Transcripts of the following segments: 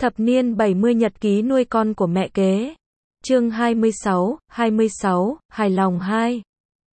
Thập niên 70 nhật ký nuôi con của mẹ kế. Chương 26, hài lòng 2.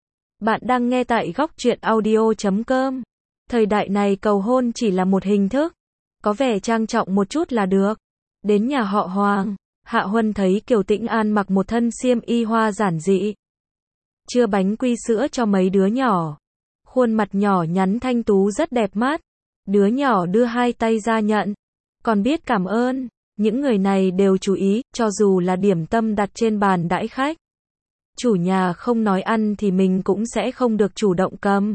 Bạn đang nghe tại góc truyện audio.com. Thời đại này cầu hôn chỉ là một hình thức, có vẻ trang trọng một chút là được. Đến nhà họ Hoàng, Hạ Huân thấy Kiều Tĩnh An mặc một thân xiêm y hoa giản dị, chưa bánh quy sữa cho mấy đứa nhỏ. Khuôn mặt nhỏ nhắn thanh tú rất đẹp mắt. Đứa nhỏ đưa hai tay ra nhận, còn biết cảm ơn. Những người này đều chú ý, cho dù là điểm tâm đặt trên bàn đãi khách, chủ nhà không nói ăn thì mình cũng sẽ không được chủ động cầm.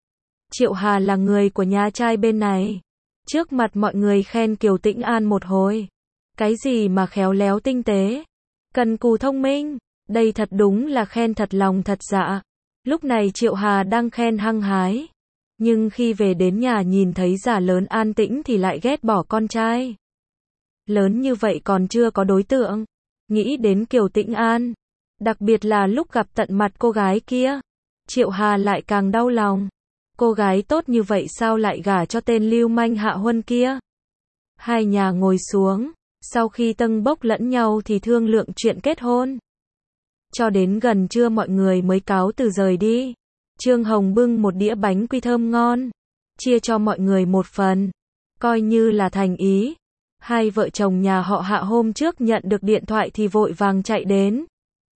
Triệu Hà là người của nhà trai bên này, trước mặt mọi người khen Kiều Tĩnh An một hồi. Cái gì mà khéo léo tinh tế, cần cù thông minh, đây thật đúng là khen thật lòng thật dạ. Lúc này Triệu Hà đang khen hăng hái, nhưng khi về đến nhà nhìn thấy già lớn an tĩnh thì lại ghét bỏ con trai. Lớn như vậy còn chưa có đối tượng. Nghĩ đến Kiều Tĩnh An, đặc biệt là lúc gặp tận mặt cô gái kia, Triệu Hà lại càng đau lòng. Cô gái tốt như vậy sao lại gả cho tên lưu manh Hạ Huân kia. Hai nhà ngồi xuống, sau khi tâng bốc lẫn nhau thì thương lượng chuyện kết hôn. Cho đến gần trưa mọi người mới cáo từ rời đi. Trương Hồng bưng một đĩa bánh quy thơm ngon, chia cho mọi người một phần, coi như là thành ý. Hai vợ chồng nhà họ Hạ hôm trước nhận được điện thoại thì vội vàng chạy đến.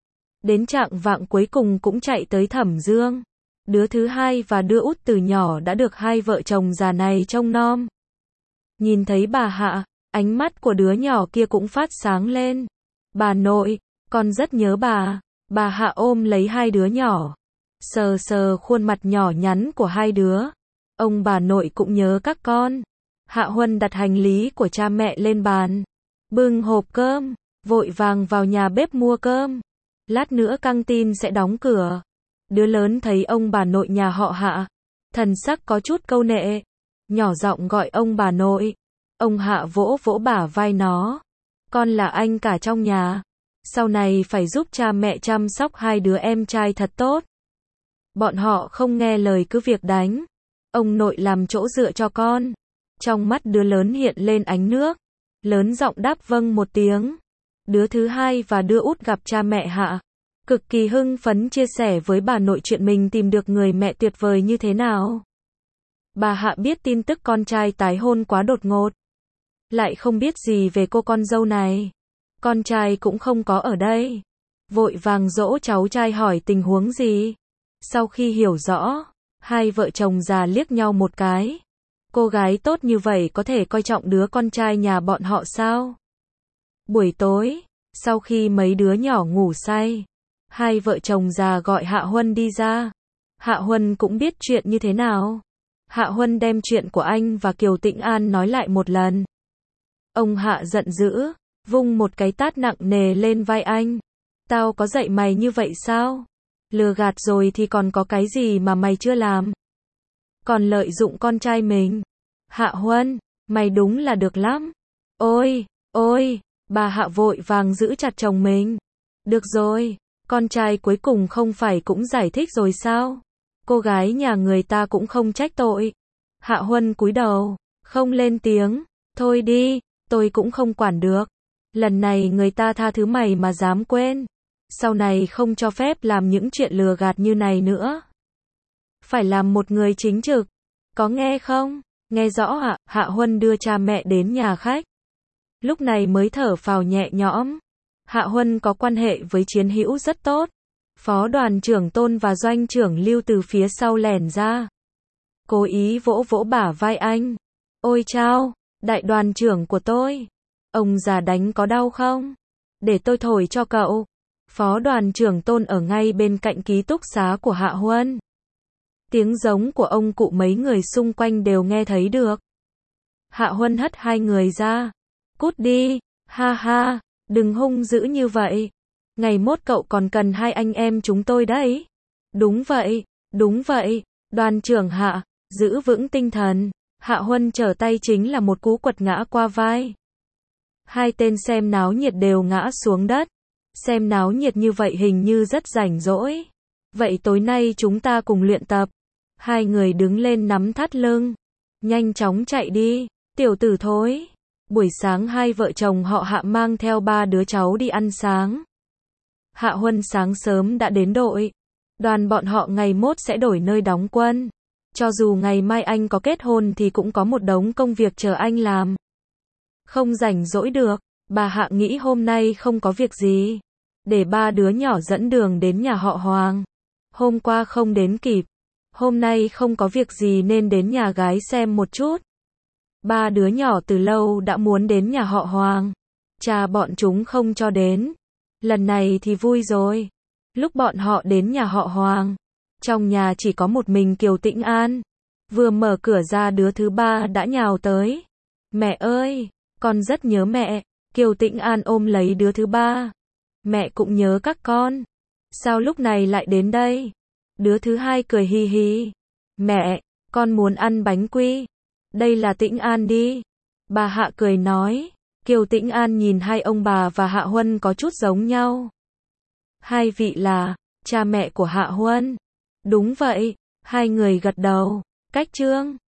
Đến chạng vạng cuối cùng cũng chạy tới Thẩm Dương. Đứa thứ hai và đứa út từ nhỏ đã được hai vợ chồng già này trông nom. Nhìn thấy bà Hạ, ánh mắt của đứa nhỏ kia cũng phát sáng lên. Bà nội, con rất nhớ bà. Bà Hạ ôm lấy hai đứa nhỏ, sờ sờ khuôn mặt nhỏ nhắn của hai đứa. Ông bà nội cũng nhớ các con. Hạ Huân đặt hành lý của cha mẹ lên bàn, bưng hộp cơm, vội vàng vào nhà bếp mua cơm. Lát nữa căng tin sẽ đóng cửa. Đứa lớn thấy ông bà nội nhà họ Hạ, thần sắc có chút câu nệ, nhỏ giọng gọi ông bà nội. Ông Hạ vỗ vỗ bả vai nó. Con là anh cả trong nhà, sau này phải giúp cha mẹ chăm sóc hai đứa em trai thật tốt. Bọn họ không nghe lời cứ việc đánh. Ông nội làm chỗ dựa cho con. Trong mắt đứa lớn hiện lên ánh nước, lớn giọng đáp vâng một tiếng. Đứa thứ hai và đứa út gặp cha mẹ Hạ, cực kỳ hưng phấn chia sẻ với bà nội chuyện mình tìm được người mẹ tuyệt vời như thế nào. Bà Hạ biết tin tức con trai tái hôn quá đột ngột, lại không biết gì về cô con dâu này. Con trai cũng không có ở đây, vội vàng dỗ cháu trai hỏi tình huống gì. Sau khi hiểu rõ, hai vợ chồng già liếc nhau một cái. Cô gái tốt như vậy có thể coi trọng đứa con trai nhà bọn họ sao? Buổi tối, sau khi mấy đứa nhỏ ngủ say, hai vợ chồng già gọi Hạ Huân đi ra. Hạ Huân cũng biết chuyện như thế nào. Hạ Huân đem chuyện của anh và Kiều Tĩnh An nói lại một lần. Ông Hạ giận dữ, vung một cái tát nặng nề lên vai anh. Tao có dạy mày như vậy sao? Lừa gạt rồi thì còn có cái gì mà mày chưa làm? Còn lợi dụng con trai mình. Hạ Huân, mày đúng là được lắm. Ôi, ôi, bà Hạ vội vàng giữ chặt chồng mình. Được rồi, con trai cuối cùng không phải cũng giải thích rồi sao? Cô gái nhà người ta cũng không trách tội. Hạ Huân cúi đầu, không lên tiếng. Thôi đi, tôi cũng không quản được. Lần này người ta tha thứ mày mà dám quên. Sau này không cho phép làm những chuyện lừa gạt như này nữa. Phải làm một người chính trực. Có nghe không? Nghe rõ ạ. Hạ Huân đưa cha mẹ đến nhà khách. Lúc này mới thở phào nhẹ nhõm. Hạ Huân có quan hệ với Chiến Hữu rất tốt. Phó đoàn trưởng Tôn và doanh trưởng Lưu từ phía sau lẻn ra, cố ý vỗ vỗ bả vai anh. Ôi chao, đại đoàn trưởng của tôi. Ông già đánh có đau không? Để tôi thổi cho cậu. Phó đoàn trưởng Tôn ở ngay bên cạnh ký túc xá của Hạ Huân. Tiếng giống của ông cụ mấy người xung quanh đều nghe thấy được. Hạ Huân hất hai người ra. Cút đi, ha ha, đừng hung dữ như vậy. Ngày mốt cậu còn cần hai anh em chúng tôi đấy. Đúng vậy, đoàn trưởng Hạ, giữ vững tinh thần. Hạ Huân trở tay chính là một cú quật ngã qua vai. Hai tên xem náo nhiệt đều ngã xuống đất. Xem náo nhiệt như vậy hình như rất rảnh rỗi. Vậy tối nay chúng ta cùng luyện tập. Hai người đứng lên nắm thắt lưng. Nhanh chóng chạy đi, tiểu tử thối. Buổi sáng hai vợ chồng họ Hạ mang theo ba đứa cháu đi ăn sáng. Hạ Huân sáng sớm đã đến đội. Đoàn bọn họ ngày mốt sẽ đổi nơi đóng quân. Cho dù ngày mai anh có kết hôn thì cũng có một đống công việc chờ anh làm. Không rảnh rỗi được. Bà Hạ nghĩ hôm nay không có việc gì. Để ba đứa nhỏ dẫn đường đến nhà họ Hoàng. Hôm qua không đến kịp. Hôm nay không có việc gì nên đến nhà gái xem một chút. Ba đứa nhỏ từ lâu đã muốn đến nhà họ Hoàng. Cha bọn chúng không cho đến. Lần này thì vui rồi. Lúc bọn họ đến nhà họ Hoàng, trong nhà chỉ có một mình Kiều Tĩnh An. Vừa mở cửa ra đứa thứ ba đã nhào tới. Mẹ ơi, con rất nhớ mẹ. Kiều Tĩnh An ôm lấy đứa thứ ba. Mẹ cũng nhớ các con. Sao lúc này lại đến đây? Đứa thứ hai cười hi hi. Mẹ, con muốn ăn bánh quy. Đây là Tĩnh An đi. Bà Hạ cười nói. Kiều Tĩnh An nhìn hai ông bà và Hạ Huân có chút giống nhau. Hai vị là cha mẹ của Hạ Huân. Đúng vậy, hai người gật đầu. Cách Trương